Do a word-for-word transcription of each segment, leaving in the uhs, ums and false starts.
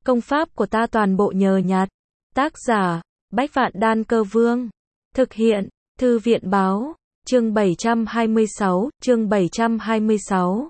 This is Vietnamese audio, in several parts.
Công pháp của ta toàn bộ nhờ nhặt. Tác giả, Bách Vạn Đan Cơ Vương. Thực hiện, Thư viện Báo. Chương bảy trăm hai mươi sáu, chương bảy trăm hai mươi sáu.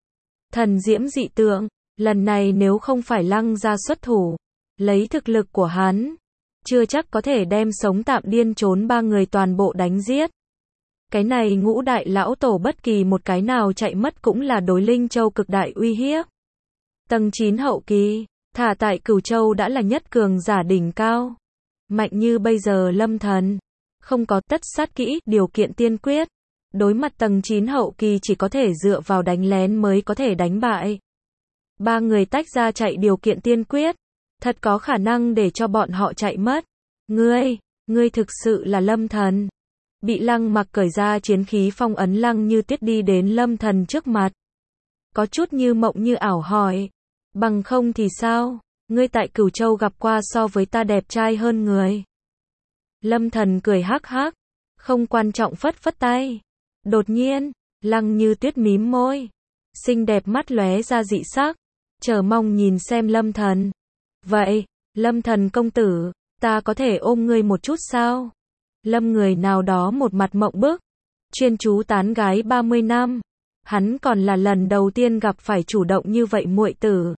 Thần diễm dị tượng, lần này nếu không phải Lăng gia xuất thủ, lấy thực lực của hắn, chưa chắc có thể đem sống tạm điên trốn ba người toàn bộ đánh giết. Cái này ngũ đại lão tổ bất kỳ một cái nào chạy mất cũng là đối Linh Châu cực đại uy hiếp. Tầng chín hậu kỳ, thả tại Cửu Châu đã là nhất cường giả đỉnh cao. Mạnh như bây giờ Lâm Thần, không có tất sát kỹ, điều kiện tiên quyết. Đối mặt tầng chín hậu kỳ chỉ có thể dựa vào đánh lén mới có thể đánh bại. Ba người tách ra chạy điều kiện tiên quyết, thật có khả năng để cho bọn họ chạy mất. Ngươi, ngươi thực sự là Lâm Thần. Bị Lăng Mặc cởi ra chiến khí phong ấn Lăng Như Tuyết đi đến Lâm Thần trước mặt. Có chút như mộng như ảo hỏi, bằng không thì sao, ngươi tại Cửu Châu gặp qua so với ta đẹp trai hơn người. Lâm Thần cười hắc hắc, không quan trọng phất phất tay. Đột nhiên, Lăng Như Tuyết mím môi, xinh đẹp mắt lóe ra dị sắc, chờ mong nhìn xem Lâm Thần. Vậy, Lâm Thần công tử, ta có thể ôm ngươi một chút sao? Lâm người nào đó một mặt mộng bức, chuyên chú tán gái ba mươi năm, hắn còn là lần đầu tiên gặp phải chủ động như vậy muội tử.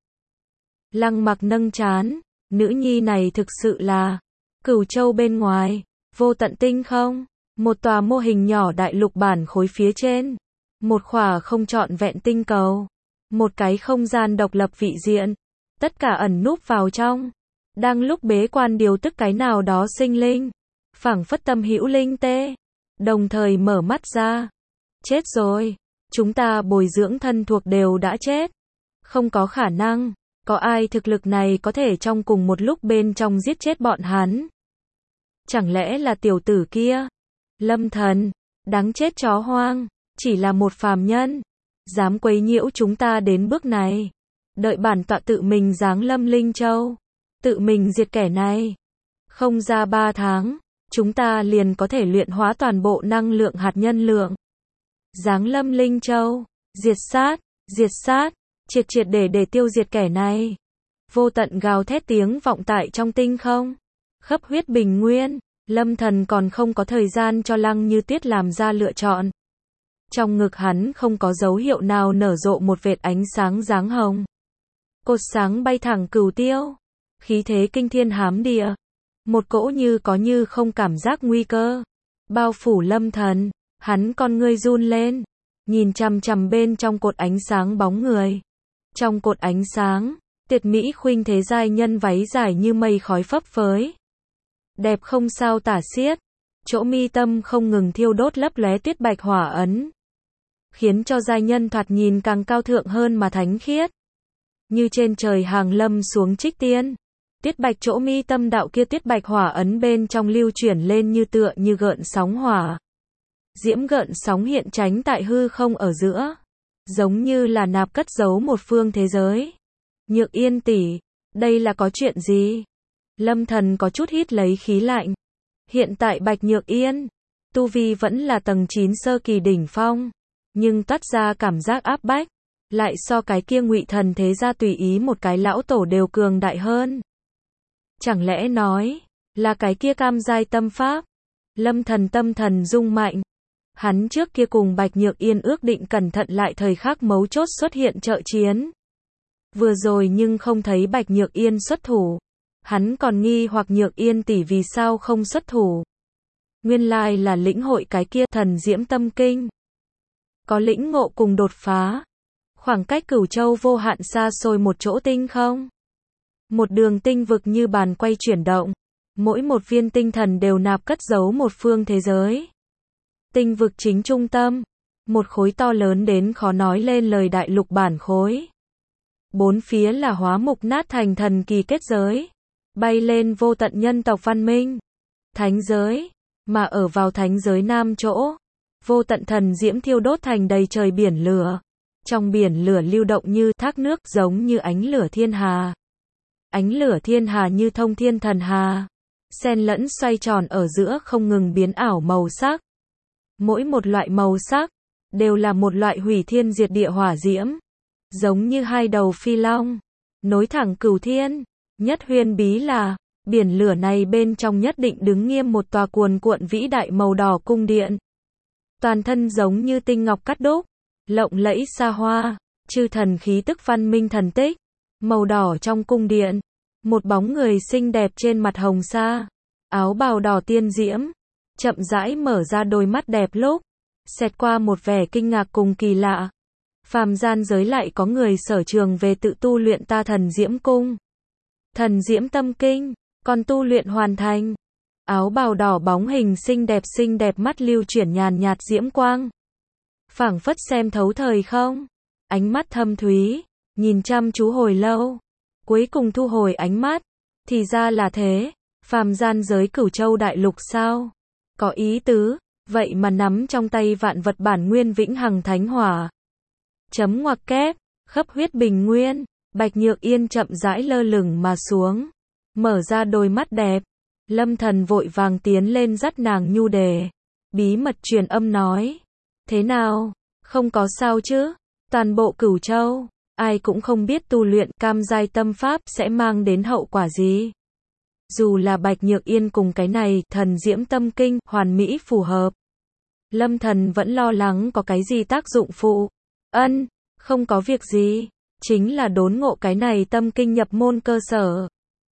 Lăng Mặc nâng trán, nữ nhi này thực sự là Cửu Châu bên ngoài, vô tận tinh không, một tòa mô hình nhỏ đại lục bản khối phía trên, một khỏa không trọn vẹn tinh cầu, một cái không gian độc lập vị diện, tất cả ẩn núp vào trong, đang lúc bế quan điều tức cái nào đó sinh linh, phảng phất tâm hữu linh tê, đồng thời mở mắt ra. Chết rồi, chúng ta bồi dưỡng thân thuộc đều đã chết, không có khả năng, có ai thực lực này có thể trong cùng một lúc bên trong giết chết bọn hắn? Chẳng lẽ là tiểu tử kia? Lâm Thần, đáng chết chó hoang, chỉ là một phàm nhân, dám quấy nhiễu chúng ta đến bước này. Đợi bản tọa tự mình giáng lâm Linh Châu, tự mình diệt kẻ này. Không ra ba tháng, chúng ta liền có thể luyện hóa toàn bộ năng lượng hạt nhân lượng. Giáng lâm Linh Châu, diệt sát, diệt sát, triệt triệt để để tiêu diệt kẻ này. Vô tận gào thét tiếng vọng tại trong tinh không, khắp huyết bình nguyên. Lâm Thần còn không có thời gian cho Lăng Như Tuyết làm ra lựa chọn. Trong ngực hắn không có dấu hiệu nào nở rộ một vệt ánh sáng dáng hồng. Cột sáng bay thẳng cửu tiêu, khí thế kinh thiên hám địa. Một cỗ như có như không cảm giác nguy cơ bao phủ Lâm Thần, hắn con ngươi run lên, nhìn chằm chằm bên trong cột ánh sáng bóng người. Trong cột ánh sáng, tuyệt mỹ khuynh thế giai nhân váy dài như mây khói phấp phới, đẹp không sao tả xiết, chỗ mi tâm không ngừng thiêu đốt lấp lóe tuyết bạch hỏa ấn, khiến cho giai nhân thoạt nhìn càng cao thượng hơn mà thánh khiết. Như trên trời hàng lâm xuống trích tiên, tuyết bạch chỗ mi tâm đạo kia tuyết bạch hỏa ấn bên trong lưu chuyển lên như tựa như gợn sóng hỏa. Diễm gợn sóng hiện tránh tại hư không ở giữa, giống như là nạp cất giấu một phương thế giới. Nhược Yên tỷ, đây là có chuyện gì? Lâm Thần có chút hít lấy khí lạnh. Hiện tại Bạch Nhược Yên, tu vi vẫn là tầng chín sơ kỳ đỉnh phong, nhưng toát ra cảm giác áp bách, lại so cái kia Ngụy Thần thế gia tùy ý một cái lão tổ đều cường đại hơn. Chẳng lẽ nói, là cái kia cam giai tâm pháp? Lâm Thần tâm thần rung mạnh. Hắn trước kia cùng Bạch Nhược Yên ước định cẩn thận lại thời khắc mấu chốt xuất hiện trợ chiến. Vừa rồi nhưng không thấy Bạch Nhược Yên xuất thủ. Hắn còn nghi hoặc Nhược Yên tỷ vì sao không xuất thủ. Nguyên lai là lĩnh hội cái kia thần diễm tâm kinh. Có lĩnh ngộ cùng đột phá. Khoảng cách Cửu Châu vô hạn xa xôi một chỗ tinh không. Một đường tinh vực như bàn quay chuyển động. Mỗi một viên tinh thần đều nạp cất giấu một phương thế giới. Tinh vực chính trung tâm. Một khối to lớn đến khó nói lên lời đại lục bản khối. Bốn phía là hóa mục nát thành thần kỳ kết giới. Bay lên vô tận nhân tộc văn minh. Thánh giới. Mà ở vào thánh giới nam chỗ, vô tận thần diễm thiêu đốt thành đầy trời biển lửa. Trong biển lửa lưu động như thác nước, giống như ánh lửa thiên hà. Ánh lửa thiên hà như thông thiên thần hà, xen lẫn xoay tròn ở giữa không ngừng biến ảo màu sắc. Mỗi một loại màu sắc đều là một loại hủy thiên diệt địa hỏa diễm, giống như hai đầu phi long, nối thẳng cửu thiên. Nhất huyền bí là, biển lửa này bên trong nhất định đứng nghiêm một tòa cuồn cuộn vĩ đại màu đỏ cung điện. Toàn thân giống như tinh ngọc cắt đúc, lộng lẫy xa hoa, chư thần khí tức văn minh thần tích. Màu đỏ trong cung điện, một bóng người xinh đẹp trên mặt hồng sa, áo bào đỏ tiên diễm, chậm rãi mở ra đôi mắt đẹp lúc, xẹt qua một vẻ kinh ngạc cùng kỳ lạ. Phàm gian giới lại có người sở trường về tự tu luyện ta thần diễm cung. Thần diễm tâm kinh, còn tu luyện hoàn thành. Áo bào đỏ bóng hình xinh đẹp xinh đẹp mắt lưu chuyển nhàn nhạt diễm quang. Phảng phất xem thấu thời không. Ánh mắt thâm thúy, nhìn chăm chú hồi lâu. Cuối cùng thu hồi ánh mắt. Thì ra là thế, phàm gian giới cửu châu đại lục sao? Có ý tứ, vậy mà nắm trong tay vạn vật bản nguyên vĩnh hằng thánh hỏa. Chấm ngoặc kép, khắp huyết bình nguyên, Bạch Nhược Yên chậm rãi lơ lửng mà xuống, mở ra đôi mắt đẹp. Lâm Thần vội vàng tiến lên dắt nàng nhu đề, bí mật truyền âm nói, thế nào, không có sao chứ? Toàn bộ Cửu Châu, ai cũng không biết tu luyện cam giai tâm pháp sẽ mang đến hậu quả gì. Dù là Bạch Nhược Yên cùng cái này, thần diễm tâm kinh, hoàn mỹ phù hợp. Lâm Thần vẫn lo lắng có cái gì tác dụng phụ. Ân, không có việc gì, chính là đốn ngộ cái này tâm kinh nhập môn cơ sở.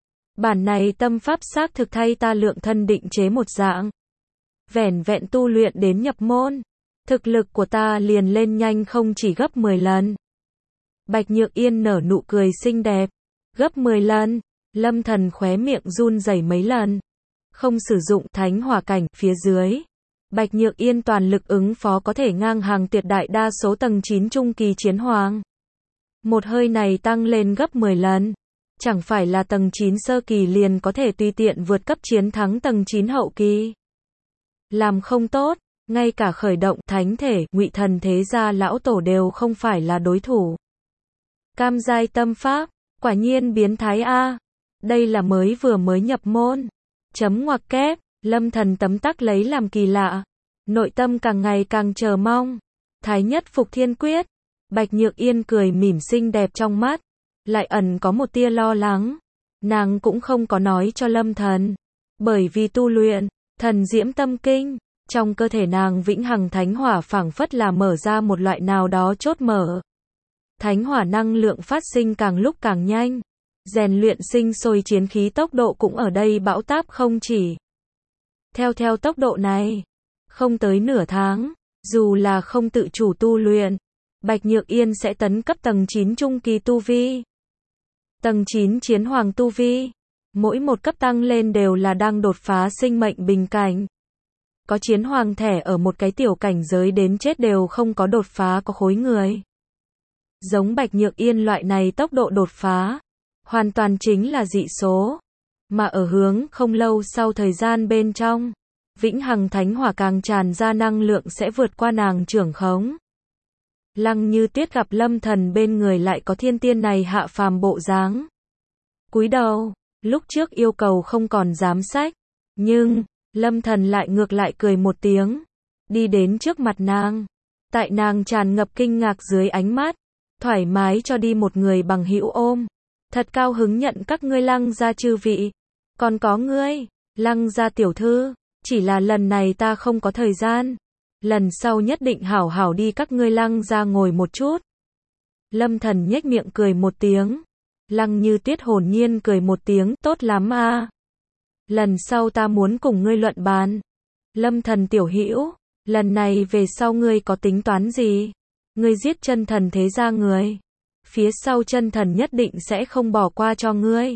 Bản này tâm pháp xác thực thay ta lượng thân định chế một dạng. Vẻn vẹn tu luyện đến nhập môn, thực lực của ta liền lên nhanh không chỉ gấp mười lần. Bạch Nhược Yên nở nụ cười xinh đẹp. Gấp mười lần, Lâm Thần khóe miệng run rẩy mấy lần. Không sử dụng thánh hỏa cảnh, phía dưới. Bạch Nhược Yên toàn lực ứng phó có thể ngang hàng tuyệt đại đa số tầng chín trung kỳ chiến hoàng. Một hơi này tăng lên gấp mười lần. Chẳng phải là tầng chín sơ kỳ liền có thể tùy tiện vượt cấp chiến thắng tầng chín hậu kỳ. Làm không tốt, ngay cả khởi động thánh thể, Ngụy Thần thế gia lão tổ đều không phải là đối thủ. Cam giai tâm pháp, quả nhiên biến thái a. Đây là mới vừa mới nhập môn. Chấm ngoặc kép, Lâm Thần tấm tắc lấy làm kỳ lạ. Nội tâm càng ngày càng chờ mong. Thái nhất phục thiên quyết. Bạch Nhược Yên cười mỉm xinh đẹp trong mắt. Lại ẩn có một tia lo lắng. Nàng cũng không có nói cho Lâm Thần. Bởi vì tu luyện, thần diễm tâm kinh. Trong cơ thể nàng vĩnh hằng thánh hỏa phảng phất là mở ra một loại nào đó chốt mở. Thánh hỏa năng lượng phát sinh càng lúc càng nhanh. Rèn luyện sinh sôi chiến khí tốc độ cũng ở đây bão táp không chỉ. Theo theo tốc độ này, không tới nửa tháng, dù là không tự chủ tu luyện, Bạch Nhược Yên sẽ tấn cấp tầng chín trung kỳ tu vi. Tầng chín chiến hoàng tu vi, mỗi một cấp tăng lên đều là đang đột phá sinh mệnh bình cảnh. Có chiến hoàng thẻ ở một cái tiểu cảnh giới đến chết đều không có đột phá có khối người. Giống Bạch Nhược Yên loại này tốc độ đột phá, hoàn toàn chính là dị số. Mà ở hướng không lâu sau thời gian bên trong, vĩnh hằng thánh hỏa càng tràn ra năng lượng sẽ vượt qua nàng trưởng khống. Lăng Như Tuyết gặp Lâm Thần bên người lại có thiên tiên này hạ phàm bộ dáng. Cúi đầu, lúc trước yêu cầu không còn dám sách, nhưng Lâm Thần lại ngược lại cười một tiếng, đi đến trước mặt nàng, tại nàng tràn ngập kinh ngạc dưới ánh mắt, thoải mái cho đi một người bằng hữu ôm. Thật cao hứng nhận các ngươi Lăng gia chư vị, còn có ngươi, Lăng gia tiểu thư, chỉ là lần này ta không có thời gian, lần sau nhất định hảo hảo đi các ngươi Lăng gia ngồi một chút. Lâm Thần nhếch miệng cười một tiếng, Lăng Như Tuyết hồn nhiên cười một tiếng, tốt lắm a. Lần sau ta muốn cùng ngươi luận bàn. Lâm Thần tiểu hữu, lần này về sau ngươi có tính toán gì? Ngươi giết chân thần thế gia người, phía sau chân thần nhất định sẽ không bỏ qua cho ngươi.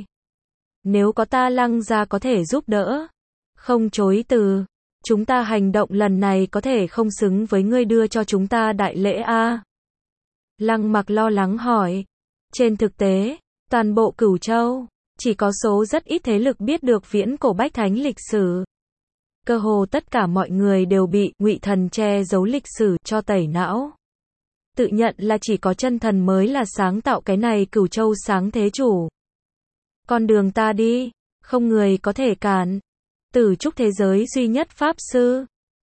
Nếu có ta Lăng gia có thể giúp đỡ, không chối từ. Chúng ta hành động lần này có thể không xứng với ngươi đưa cho chúng ta đại lễ a. Lăng Mặc lo lắng hỏi. Trên thực tế, toàn bộ Cửu Châu, chỉ có số rất ít thế lực biết được viễn cổ bách thánh lịch sử. Cơ hồ tất cả mọi người đều bị Ngụy Thần che giấu lịch sử cho tẩy não. Tự nhận là chỉ có chân thần mới là sáng tạo cái này Cửu Châu sáng thế chủ. Con đường ta đi, không người có thể cản. Tử trúc thế giới duy nhất pháp sư,